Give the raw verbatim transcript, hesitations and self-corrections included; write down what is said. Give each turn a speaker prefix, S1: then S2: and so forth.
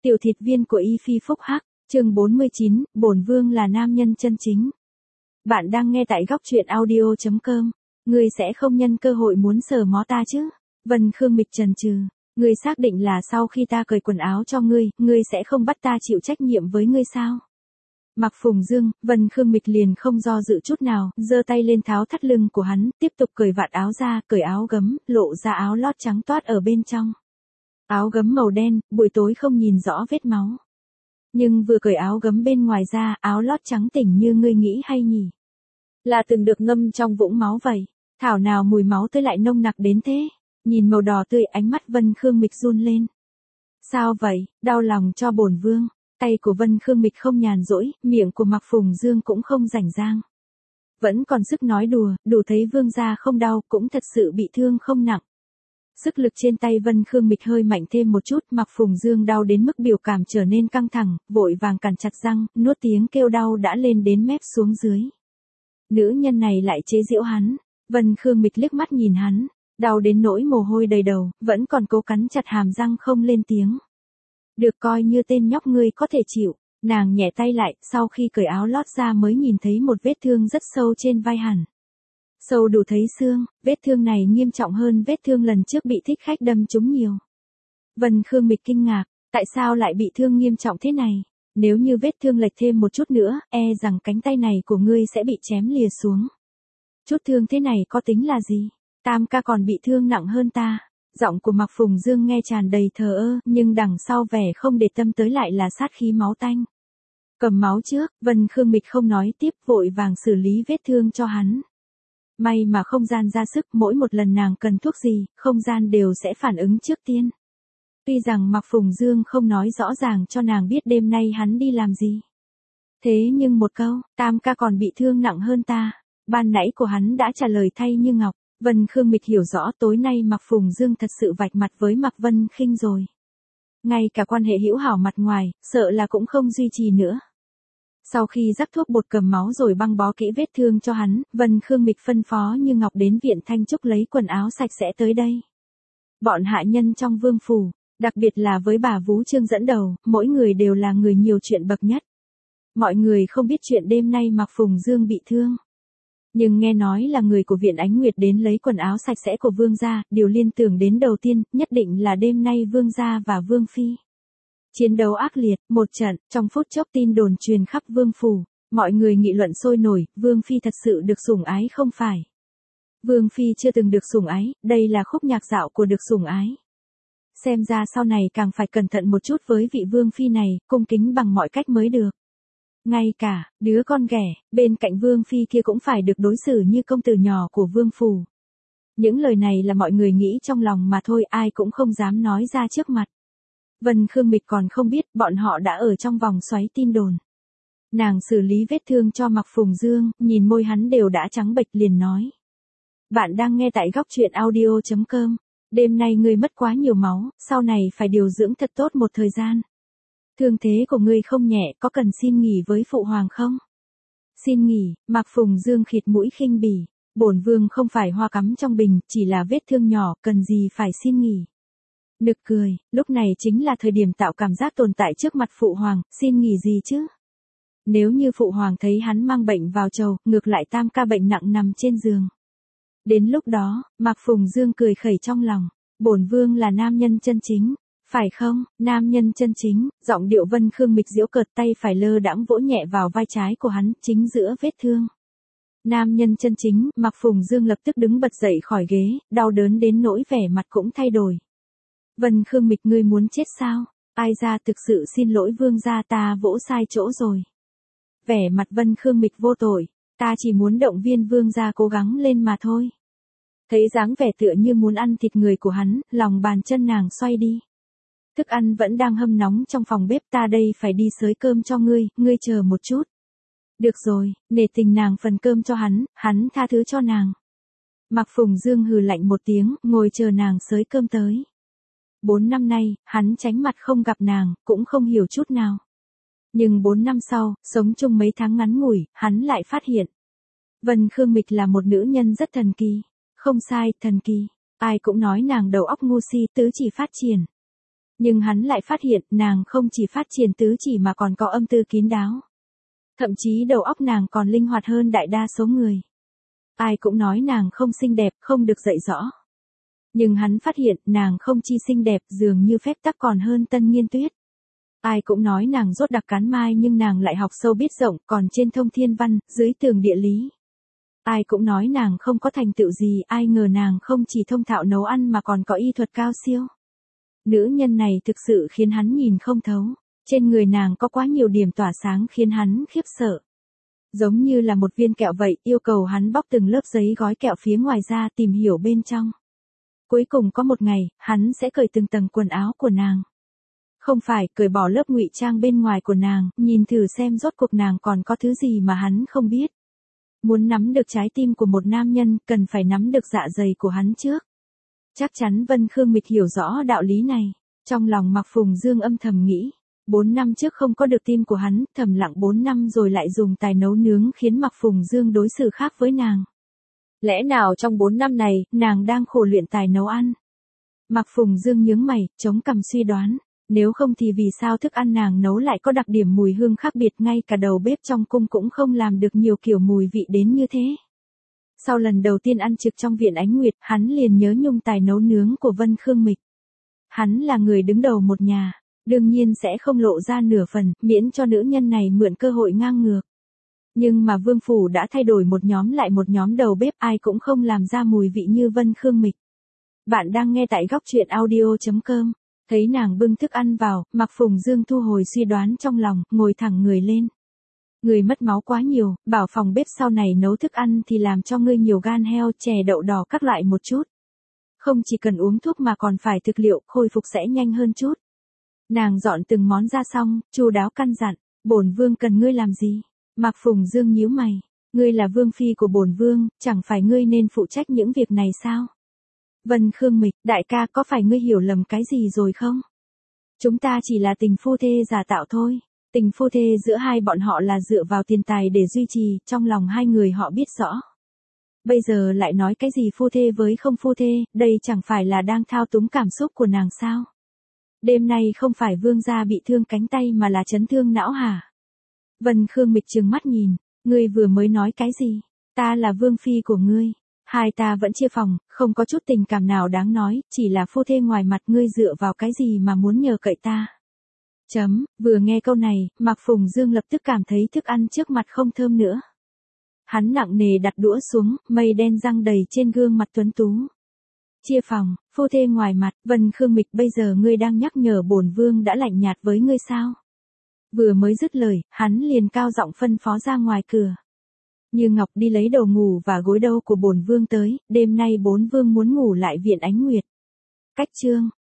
S1: Tiểu thịt viên của Y Phi Phúc Hắc, chương bốn mươi chín, bổn vương là nam nhân chân chính. Bạn đang nghe tại góc truyện audio chấm com. Ngươi sẽ không nhân cơ hội muốn sờ mó ta chứ? Vân Khương Mịch chần chừ. Ngươi xác định là sau khi ta cởi quần áo cho ngươi, ngươi sẽ không bắt ta chịu trách nhiệm với ngươi sao? Mặc Phùng Dương, Vân Khương Mịch liền không do dự chút nào, giơ tay lên tháo thắt lưng của hắn, tiếp tục cởi vạt áo ra, cởi áo gấm, lộ ra áo lót trắng toát ở bên trong. Áo gấm màu đen, buổi tối không nhìn rõ vết máu. Nhưng vừa cởi áo gấm bên ngoài ra, áo lót trắng tỉnh như ngươi nghĩ hay nhỉ? Là từng được ngâm trong vũng máu vậy. Thảo nào mùi máu tươi lại nồng nặc đến thế? Nhìn màu đỏ tươi, ánh mắt Vân Khương Mịch run lên. Sao vậy, đau lòng cho bổn vương? Tay của Vân Khương Mịch không nhàn rỗi, miệng của Mặc Phùng Dương cũng không rảnh rang. Vẫn còn sức nói đùa, đủ thấy vương gia không đau, cũng thật sự bị thương không nặng. Sức lực trên tay Vân Khương Mịch hơi mạnh thêm một chút, Mặc Phùng Dương đau đến mức biểu cảm trở nên căng thẳng, vội vàng cắn chặt răng, nuốt tiếng kêu đau đã lên đến mép xuống dưới. Nữ nhân này lại chế giễu hắn. Vân Khương Mịch liếc mắt nhìn hắn, đau đến nỗi mồ hôi đầy đầu, vẫn còn cố cắn chặt hàm răng không lên tiếng. Được coi như tên nhóc ngươi có thể chịu. Nàng nhẹ tay lại, sau khi cởi áo lót ra mới nhìn thấy một vết thương rất sâu trên vai hắn. Sâu đủ thấy xương, vết thương này nghiêm trọng hơn vết thương lần trước bị thích khách đâm trúng nhiều. Vân Khương Mịch kinh ngạc, tại sao lại bị thương nghiêm trọng thế này? Nếu như vết thương lệch thêm một chút nữa, e rằng cánh tay này của ngươi sẽ bị chém lìa xuống. Chút thương thế này có tính là gì? Tam ca còn bị thương nặng hơn ta. Giọng của Mặc Phùng Dương nghe tràn đầy thờ ơ, nhưng đằng sau vẻ không để tâm tới lại là sát khí máu tanh. Cầm máu trước, Vân Khương Mịch không nói tiếp, vội vàng xử lý vết thương cho hắn. May mà không gian ra sức, mỗi một lần nàng cần thuốc gì, không gian đều sẽ phản ứng trước tiên. Tuy rằng Mặc Phùng Dương không nói rõ ràng cho nàng biết đêm nay hắn đi làm gì. Thế nhưng một câu, tam ca còn bị thương nặng hơn ta, ban nãy của hắn đã trả lời thay như ngọc. Vân Khương Mịch hiểu rõ tối nay Mặc Phùng Dương thật sự vạch mặt với Mặc Vân Khinh rồi. Ngay cả quan hệ hữu hảo mặt ngoài, sợ là cũng không duy trì nữa. Sau khi rắc thuốc bột cầm máu rồi băng bó kỹ vết thương cho hắn, Vân Khương Mịch phân phó Như Ngọc đến viện Thanh Trúc lấy quần áo sạch sẽ tới đây. Bọn hạ nhân trong vương phủ, đặc biệt là với bà Vú Trương dẫn đầu, mỗi người đều là người nhiều chuyện bậc nhất. Mọi người không biết chuyện đêm nay Mặc Phùng Dương bị thương. Nhưng nghe nói là người của viện Ánh Nguyệt đến lấy quần áo sạch sẽ của vương gia, điều liên tưởng đến đầu tiên, nhất định là đêm nay vương gia và vương phi. Chiến đấu ác liệt, một trận, trong phút chốc tin đồn truyền khắp vương phủ, mọi người nghị luận sôi nổi, vương phi thật sự được sủng ái không phải. Vương phi chưa từng được sủng ái, đây là khúc nhạc dạo của được sủng ái. Xem ra sau này càng phải cẩn thận một chút với vị vương phi này, cung kính bằng mọi cách mới được. Ngay cả, đứa con ghẻ, bên cạnh vương phi kia cũng phải được đối xử như công tử nhỏ của vương phủ. Những lời này là mọi người nghĩ trong lòng mà thôi, ai cũng không dám nói ra trước mặt. Vân Khương Mịch còn không biết, bọn họ đã ở trong vòng xoáy tin đồn. Nàng xử lý vết thương cho Mặc Phùng Dương, nhìn môi hắn đều đã trắng bệch liền nói. Bạn đang nghe tại góc truyện audio chấm com. Đêm nay ngươi mất quá nhiều máu, sau này phải điều dưỡng thật tốt một thời gian. Thương thế của ngươi không nhẹ, có cần xin nghỉ với phụ hoàng không? Xin nghỉ, Mặc Phùng Dương khịt mũi khinh bỉ. Bổn vương không phải hoa cắm trong bình, chỉ là vết thương nhỏ, cần gì phải xin nghỉ. Nực cười, lúc này chính là thời điểm tạo cảm giác tồn tại trước mặt phụ hoàng, xin nghỉ gì chứ? Nếu như phụ hoàng thấy hắn mang bệnh vào chầu, ngược lại tam ca bệnh nặng nằm trên giường. Đến lúc đó, Mặc Phùng Dương cười khẩy trong lòng, bổn vương là nam nhân chân chính. Phải không, nam nhân chân chính, giọng điệu Vân Khương Mịch giễu cợt, tay phải lơ đãng vỗ nhẹ vào vai trái của hắn, chính giữa vết thương. Nam nhân chân chính, Mặc Phùng Dương lập tức đứng bật dậy khỏi ghế, đau đớn đến nỗi vẻ mặt cũng thay đổi. Vân Khương Mịch, ngươi muốn chết sao? Ai ra thực sự xin lỗi vương gia, ta vỗ sai chỗ rồi. Vẻ mặt Vân Khương Mịch vô tội, ta chỉ muốn động viên vương gia cố gắng lên mà thôi. Thấy dáng vẻ tựa như muốn ăn thịt người của hắn, lòng bàn chân nàng xoay đi. Thức ăn vẫn đang hâm nóng trong phòng bếp, ta đây phải đi xới cơm cho ngươi, ngươi chờ một chút. Được rồi, nể tình nàng phần cơm cho hắn, hắn tha thứ cho nàng. Mặc Phùng Dương hừ lạnh một tiếng, ngồi chờ nàng xới cơm tới. Bốn năm nay, hắn tránh mặt không gặp nàng, cũng không hiểu chút nào. Nhưng bốn năm sau, sống chung mấy tháng ngắn ngủi, hắn lại phát hiện. Vân Khương Mịch là một nữ nhân rất thần kỳ. Không sai, thần kỳ. Ai cũng nói nàng đầu óc ngu si, tứ chỉ phát triển. Nhưng hắn lại phát hiện nàng không chỉ phát triển tứ chỉ mà còn có âm tư kín đáo. Thậm chí đầu óc nàng còn linh hoạt hơn đại đa số người. Ai cũng nói nàng không xinh đẹp, không được dạy rõ. Nhưng hắn phát hiện nàng không chi xinh đẹp, dường như phép tắc còn hơn Tân Nghiên Tuyết. Ai cũng nói nàng rốt đặc cán mai nhưng nàng lại học sâu biết rộng, còn trên thông thiên văn, dưới tường địa lý. Ai cũng nói nàng không có thành tựu gì, ai ngờ nàng không chỉ thông thạo nấu ăn mà còn có y thuật cao siêu. Nữ nhân này thực sự khiến hắn nhìn không thấu. Trên người nàng có quá nhiều điểm tỏa sáng khiến hắn khiếp sợ. Giống như là một viên kẹo vậy, yêu cầu hắn bóc từng lớp giấy gói kẹo phía ngoài ra tìm hiểu bên trong. Cuối cùng có một ngày, hắn sẽ cởi từng tầng quần áo của nàng. Không phải cởi bỏ lớp ngụy trang bên ngoài của nàng, nhìn thử xem rốt cuộc nàng còn có thứ gì mà hắn không biết. Muốn nắm được trái tim của một nam nhân, cần phải nắm được dạ dày của hắn trước. Chắc chắn Vân Khương Mịch hiểu rõ đạo lý này. Trong lòng Mạc Phùng Dương âm thầm nghĩ. Bốn năm trước không có được tim của hắn, thầm lặng bốn năm rồi lại dùng tài nấu nướng khiến Mạc Phùng Dương đối xử khác với nàng. Lẽ nào trong bốn năm này, nàng đang khổ luyện tài nấu ăn? Mạc Phùng Dương nhướng mày, chống cằm suy đoán. Nếu không thì vì sao thức ăn nàng nấu lại có đặc điểm mùi hương khác biệt, ngay cả đầu bếp trong cung cũng không làm được nhiều kiểu mùi vị đến như thế. Sau lần đầu tiên ăn trực trong viện Ánh Nguyệt, hắn liền nhớ nhung tài nấu nướng của Vân Khương Mịch. Hắn là người đứng đầu một nhà, đương nhiên sẽ không lộ ra nửa phần, miễn cho nữ nhân này mượn cơ hội ngang ngược. Nhưng mà Vương Phủ đã thay đổi một nhóm lại một nhóm đầu bếp, ai cũng không làm ra mùi vị như Vân Khương Mịch. Bạn đang nghe tại góc truyện audio chấm com. Thấy nàng bưng thức ăn vào, Mạc Phùng Dương thu hồi suy đoán trong lòng, ngồi thẳng người lên. Người mất máu quá nhiều, bảo phòng bếp sau này nấu thức ăn thì làm cho ngươi nhiều gan heo, chè đậu đỏ các loại một chút. Không chỉ cần uống thuốc mà còn phải thực liệu, khôi phục sẽ nhanh hơn chút. Nàng dọn từng món ra xong, chu đáo căn dặn, bổn vương cần ngươi làm gì? Mạc Phùng Dương nhíu mày, ngươi là vương phi của bổn vương, chẳng phải ngươi nên phụ trách những việc này sao? Vân Khương Mịch, đại ca có phải ngươi hiểu lầm cái gì rồi không? Chúng ta chỉ là tình phu thê giả tạo thôi. Tình phu thê giữa hai bọn họ là dựa vào tiền tài để duy trì, trong lòng hai người họ biết rõ. Bây giờ lại nói cái gì phu thê với không phu thê, đây chẳng phải là đang thao túng cảm xúc của nàng sao? Đêm nay không phải vương gia bị thương cánh tay mà là chấn thương não hả? Vân Khương Mịch trừng mắt nhìn, ngươi vừa mới nói cái gì? Ta là vương phi của ngươi. Hai ta vẫn chia phòng, không có chút tình cảm nào đáng nói, chỉ là phu thê ngoài mặt, ngươi dựa vào cái gì mà muốn nhờ cậy ta. Chấm, vừa nghe câu này, Mạc Phùng Dương lập tức cảm thấy thức ăn trước mặt không thơm nữa. Hắn nặng nề đặt đũa xuống, mây đen răng đầy trên gương mặt tuấn tú. Chia phòng, phu thê ngoài mặt, Vân Khương Mịch, bây giờ ngươi đang nhắc nhở bổn vương đã lạnh nhạt với ngươi sao? Vừa mới dứt lời, hắn liền cao giọng phân phó ra ngoài cửa. Như Ngọc đi lấy đồ ngủ và gối đâu của bổn vương tới, đêm nay bốn vương muốn ngủ lại viện Ánh Nguyệt. Cách chương